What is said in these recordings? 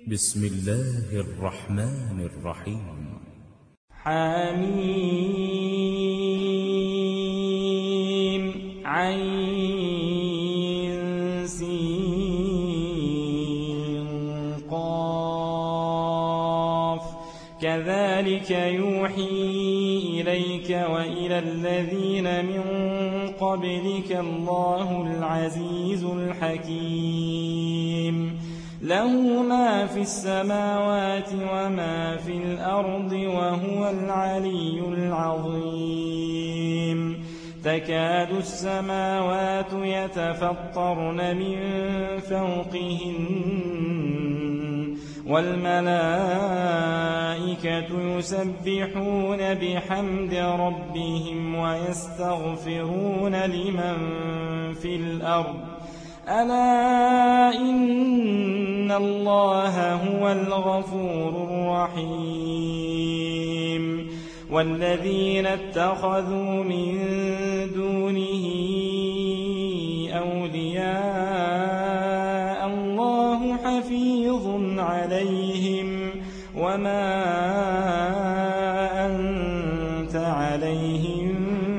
بسم الله الرحمن الرحيم. حميم عين سين قاف كذلك يوحي إليك وإلى الذين من قبلك الله العزيز الحكيم له ما في السماوات وما في الأرض وهو العلي العظيم تكاد السماوات يتفطرن من فوقهن والملائكة يسبحون بحمد ربهم ويستغفرون لمن في الأرض ألا إن الله هو الغفور الرحيم والذين اتخذوا من دونه أولياء الله حفيظ عليهم وما أنت عليهم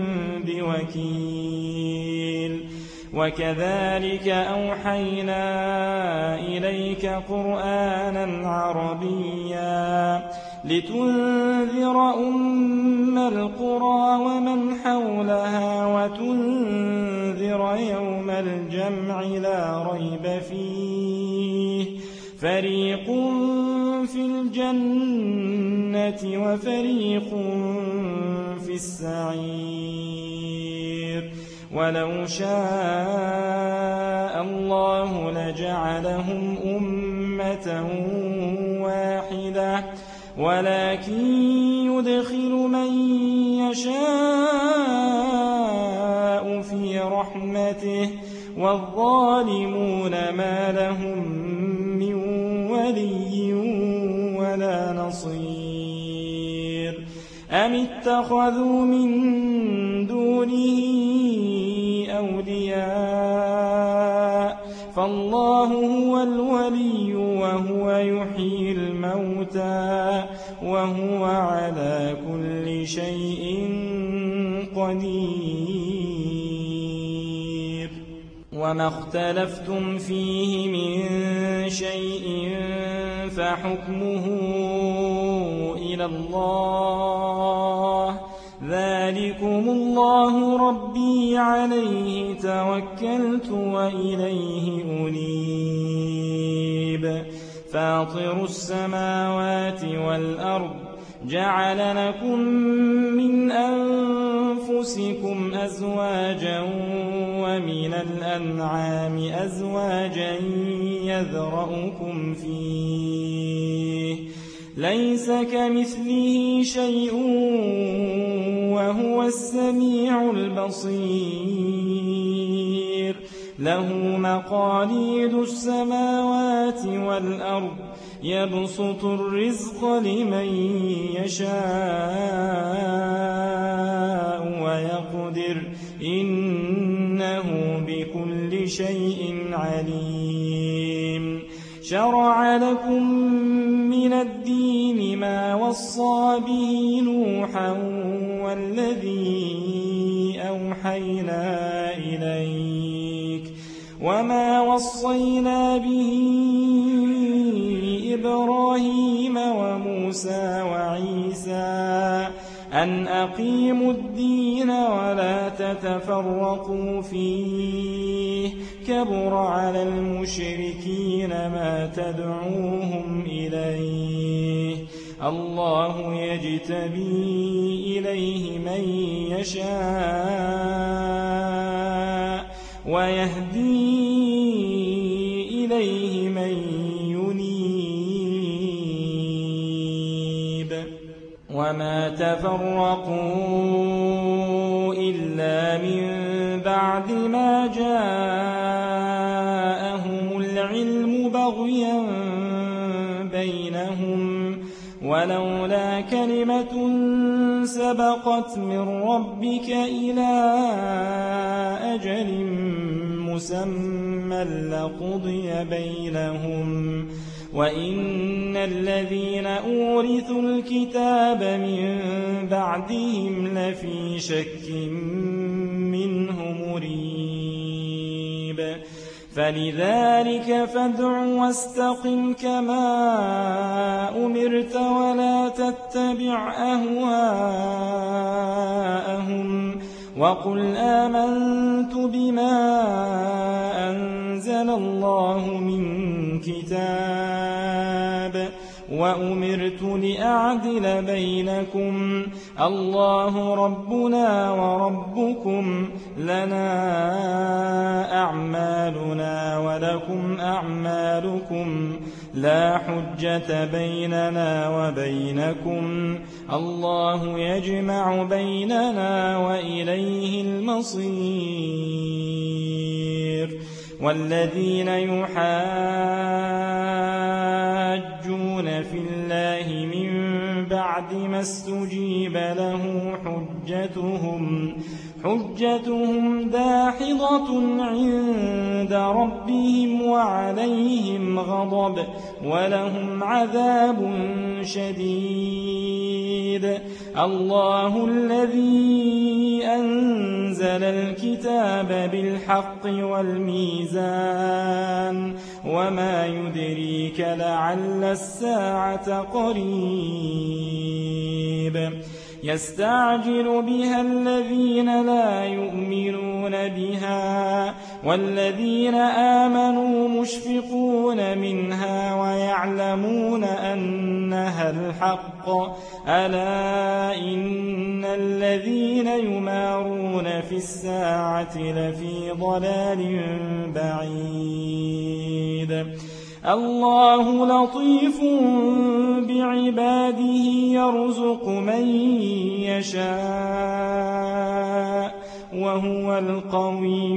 بوكيل وكذلك أوحينا إليك قرآنا عربيا لتنذر أم القرى ومن حولها وتنذر يوم الجمع لا ريب فيه فريق في الجنة وفريق في السعير ولو شاء الله لجعلهم أمة واحدة ولكن يدخل من يشاء في رحمته والظالمون ما لهم من ولي ولا نصير أم اتخذوا من دونه أولياء فالله هو الولي وهو يحيي الموتى وهو على كل شيء قدير وما اختلفتم فيه من شيء فحكمه إلى الله ذلكم الله ربي عليه توكلت وإليه أنيب فاطر السماوات والأرض جعل لكم من أنفسكم أزواجا ومن الأنعام أزواجا يذرأكم فيه ليس كمثله شيء وهو السميع البصير له مقاليد السماوات والأرض يبسط الرزق لمن يشاء ويقدر إنه بكل شيء عليم شرع لكم من الدين ما وصى به نوحا والذي أوحينا إليك وما وصينا به إبراهيم وموسى وعيسى أن أقيموا الدين ولا تتفرقوا فيه كبر على المشركين ما تدعوهم إليه الله يجتبي إليه من يشاء ويهدي إليه من ينيب وما تفرقوا إلا من بعد ما جاءهم العلم بغيا بينهم ولولا كلمة سبقت من ربك إلى أجل مسمى لقضي بينهم وإن الذين أورثوا الكتاب من بعدهم لفي شك منه مريب فلذلك فادع واستقم كما أمرت ولا تتبع أهواءهم وقل آمنت بما أنزل الله من كتاب وأمرت لأعدل بينكم الله ربنا وربكم لنا أعمالنا ولكم أعمالكم لا حجة بيننا وبينكم الله يجمع بيننا وإليه المصير والذين يحاجون في الله من بعد ما استجيب له حجتهم داحضة عند ربهم وعليهم غضب ولهم عذاب شديد الله الذي أنزل الكتاب بالحق والميزان وما يدريك لعل الساعة قريب يستعجل بها الذين لا يؤمنون بها والذين آمنوا مشفقون منها ويعلمون أنها الحق ألا إن الذين يمارون في الساعة لفي ضلال بعيد الله لطيف بعباده يرزق من يشاء وهو القوي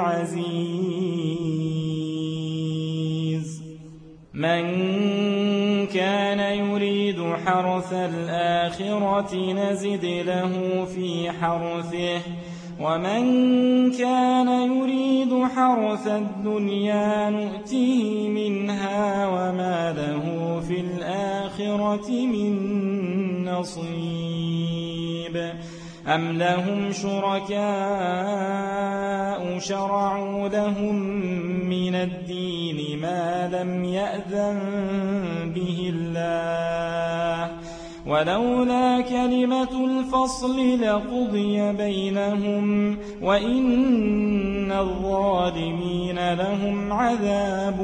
العزيز من كان يريد حرث الآخرة نزد له في حرثه ومن كان يريد حرث الدنيا نؤته منها وما له في الآخرة من نصيب أم لهم شركاء شرعوا لهم من الدين ما لم يأذن به الله ولولا كلمة الفصل لقضي بينهم وإن الظالمين لهم عذاب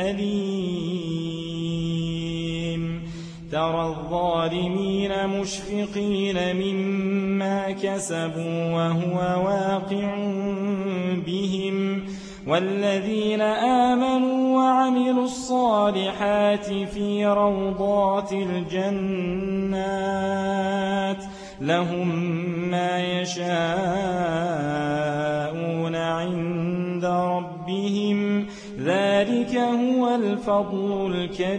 أليم ترى الظالمين مشفقين مما كسبوا وهو واقع بهم والذين آمنوا وعملوا الصالحات في روضات الجنات لهم ما يشاءون عند ربهم ذلك هو الفضل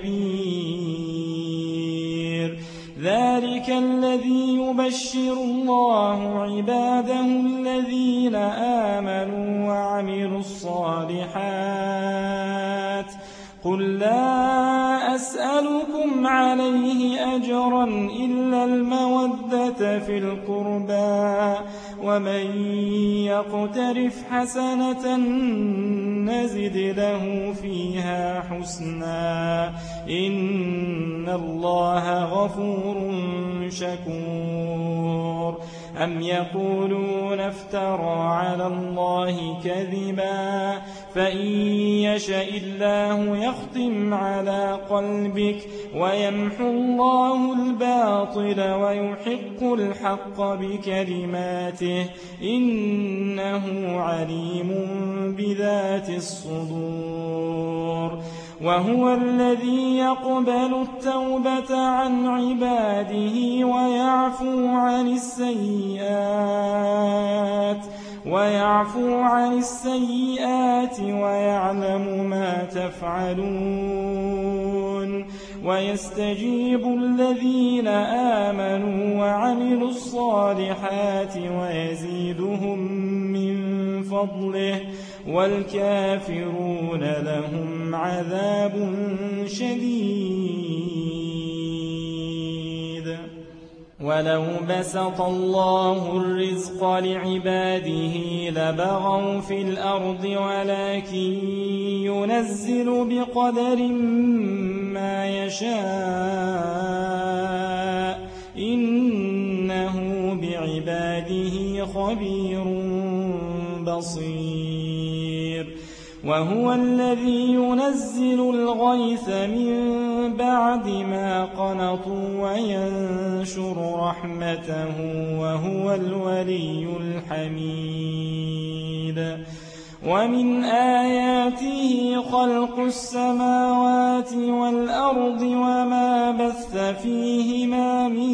الكبير ذلك الذي يبشر الله عباده الذين آمنوا وعملوا الصالحات قل لا أسألكم عليه أجرا إلا المودة في القربى ومن يقترف حسنة نزد له فيها حسنا إن الله غفور شكور أم يقولون افترى على الله كذبا فإن يشأ الله يختم على قلبك ويمحو الله الباطل ويحق الحق بكلماته إنه عليم بذات الصدور وهو الذي يقبل التوبة عن عباده ويعفو عن السيئات ويعلم ما تفعلون ويستجيب الذين آمنوا وعملوا الصالحات ويزيدهم من فضله والكافرون لهم عذاب شديد. ولو بسط الله الرزق لعباده لبغوا في الأرض ولكن ينزل بقدر ما يشاء إنه بعباده خبير بصير. وهو الذي ينزل الغيث من بعد ما قنطوا وينشر رحمته وهو الولي الحميد. ومن آياته خلق السماوات والأرض وما بث فيهما من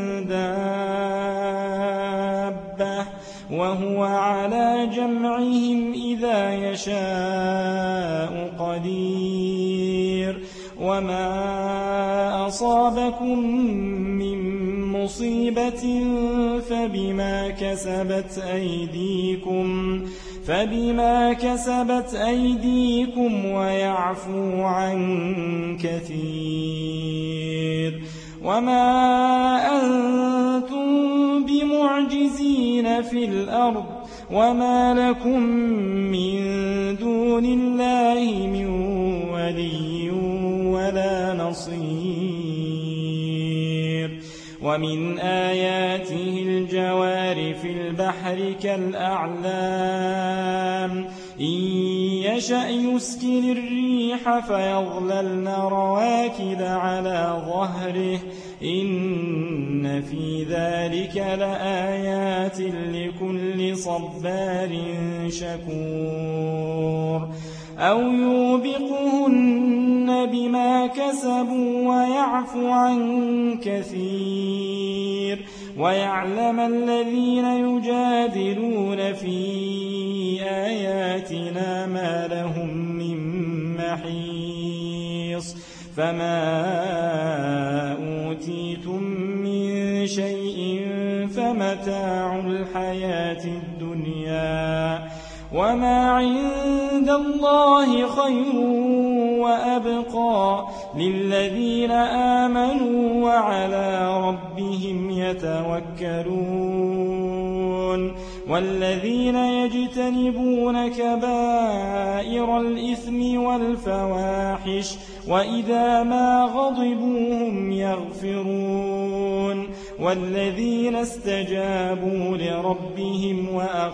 دابة وهو على جمعهم إذا يشاء قدير. وما أصابكم من مصيبة فبما كسبت أيديكم ويعفو عن كثير. وما أنتم بمعجزين في الأرض وما لكم من دون الله من ولي ولا نصير. ومن آياته الجوار في البحر كالأعلام إن يشأ يسكن الريح فيظللن رواكد على ظهره إن في ذلك لآيات لكل صبار شكور. أو يوبقهن بما كسبوا ويعفو عن كثير. ويعلم الذين يجادلون في آياتنا ما لهم من محيص. فما أوتيتم من شيء فمتاع الحياة الدنيا وما عند الله خير وأبقى للذين آمنوا وعلى ربهم يتوكلون. والذين يجتنبون كبائر الإثم والفواحش وإذا ما غضبوا هم يغفرون. والذين استجابوا لربهم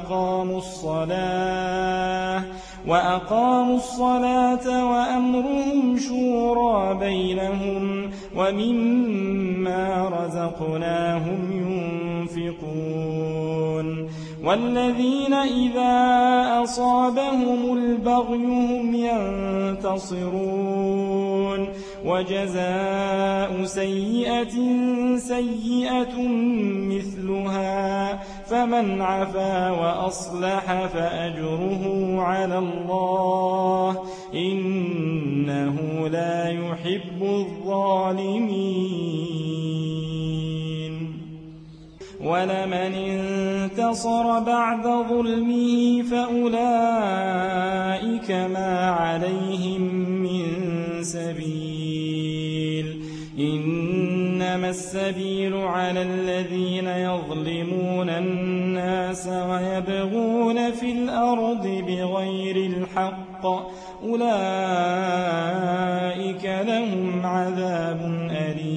وأقاموا الصلاة وأمرهم شورى بينهم ومما رزقناهم ينفقون. والذين إذا أصابهم البغي هم ينتصرون. وجزاء سيئة سيئة مثلها فمن عفا وأصلح فأجره على الله إنه لا يحب الظالمين. ولمن انتصر بعد ظلمه فأولئك ما عليهم من سبيل. إنما السبيل على الذين يظلمون الناس ويبغون في الأرض بغير الحق أولئك لهم عذاب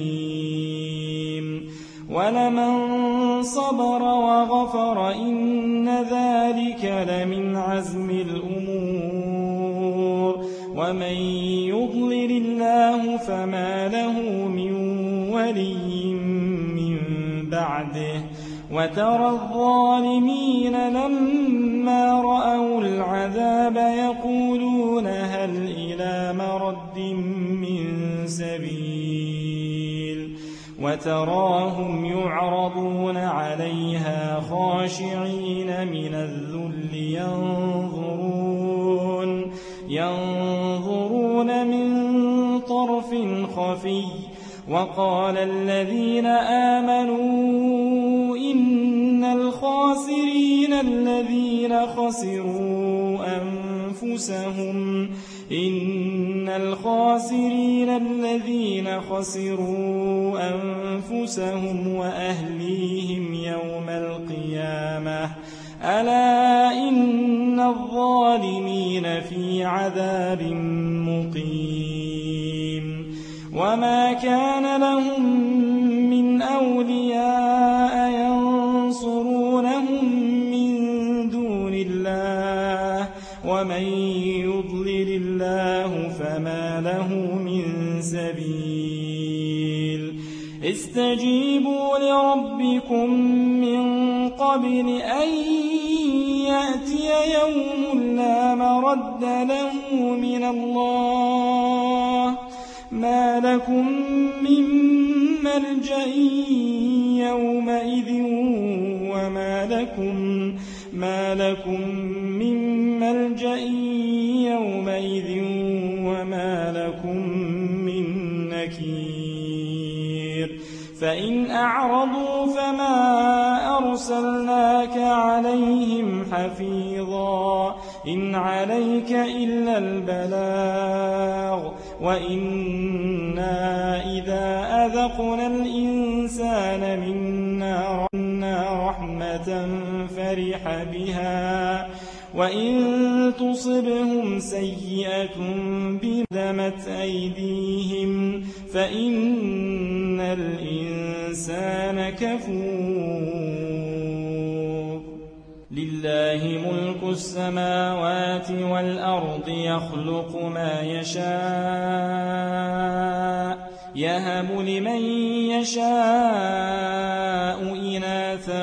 أليم. ولمن صبر وغفر إن ذلك لمن عزم الأمور. ومن يضلل الله فما له من ولي من بعده. وترى الظالمين لما رأوا العذاب يقولون هل إلى مرد من سبيل. وتراهم يعرضون عليها خاشعين من الذل ينظرون من طرف خفي وقال الذين آمنوا إن الخاسرين الذين خسروا أنفسهم وأهليهم يوم القيامة ألا إن الظالمين في عذاب مقيم وما كان لهم من أولياء ينصرونهم من دون الله ومن يضلل الله فما له من سبيل استجيبوا لربكم من قبل أن يأتي يوم لا مرد له من الله ما لكم من ملجأ يومئذ وما لكم من نكير فإن أعرضوا فما أرسلناك عليهم حفيظا إن عليك إلا البلاغ وإنا إذا أذقنا الإنسان منا رحمة فرح بها وإن تصبهم سيئة بما أيديهم فإن الإنسان كفور لله ملك السماوات والأرض يخلق ما يشاء يهب لمن يشاء إناثا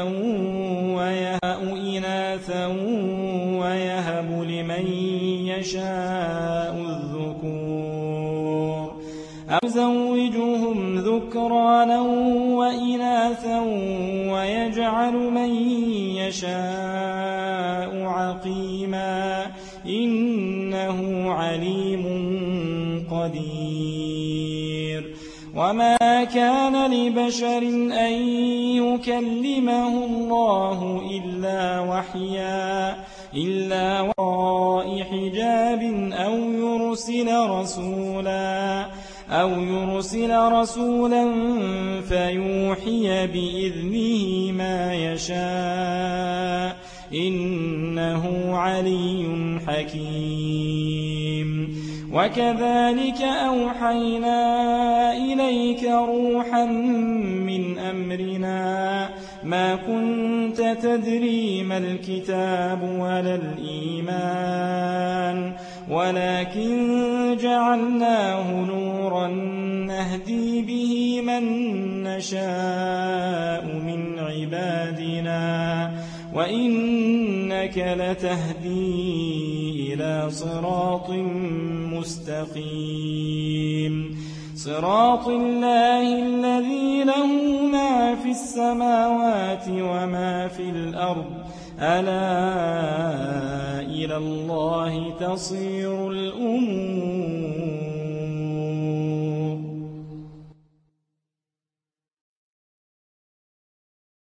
ويهب لمن يشاء الذكور أو يزوجهم ذكرانا وإناثا ويجعل من يشاء عقيما إنه عليم قدير وما كان لبشر أن يكلمه الله إلا وراء حجاب أو يرسل رسولا فيوحي بإذنه ما يشاء إنه علي حكيم وكذلك أوحينا إليك روحا من أمرنا ما كنت تدري ما الكتاب ولا الإيمان ولكن جعلناه نورا نهدي به من نشاء من عبادنا وإنك لتهدي إلى صراط مستقيم صراط الله الذي له ما في السماوات وما في الأرض ألا إلى الله تصير الأمور